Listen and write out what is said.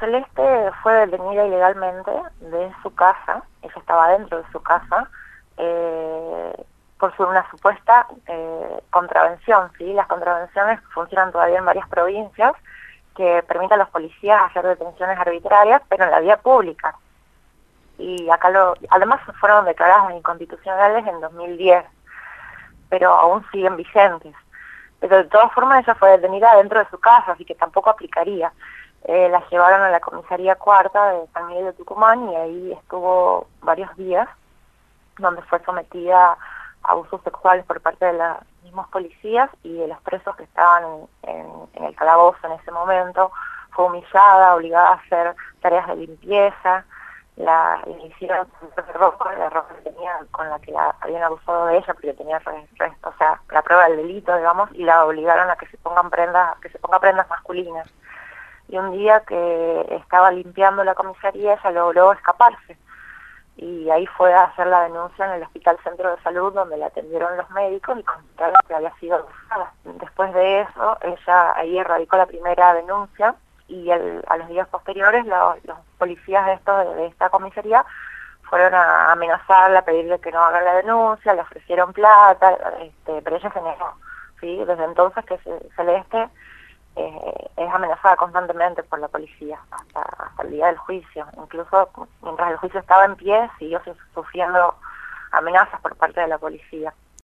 Celeste fue detenida ilegalmente de su casa, ella estaba dentro de su casa, por una supuesta contravención, ¿sí? Las contravenciones funcionan todavía en varias provincias que permiten a los policías hacer detenciones arbitrarias, pero en la vía pública. Y acá además fueron declaradas inconstitucionales en 2010, pero aún siguen vigentes. Pero de todas formas ella fue detenida dentro de su casa, así que tampoco aplicaría. La llevaron a la comisaría cuarta de San Miguel de Tucumán y ahí estuvo varios días, donde fue sometida a abusos sexuales por parte de los mismos policías y de los presos que estaban en el calabozo en ese momento. Fue humillada, obligada a hacer tareas de limpieza, le hicieron la ropa que tenía, con la que la habían abusado de ella, porque tenía o sea, la prueba del delito, digamos, y la obligaron a que se ponga prendas masculinas. Y un día que estaba limpiando la comisaría, ella logró escaparse. Y ahí fue a hacer la denuncia en el Hospital Centro de Salud, donde la atendieron los médicos y contaron que había sido abusada. Después de eso, ella ahí radicó la primera denuncia y a los días posteriores los policías de esta comisaría fueron a amenazarla, a pedirle que no haga la denuncia, le ofrecieron plata, pero ella se negó, ¿sí? Desde entonces que Celeste es amenazada constantemente por la policía hasta el día del juicio. Incluso mientras el juicio estaba en pie, siguió sufriendo amenazas por parte de la policía.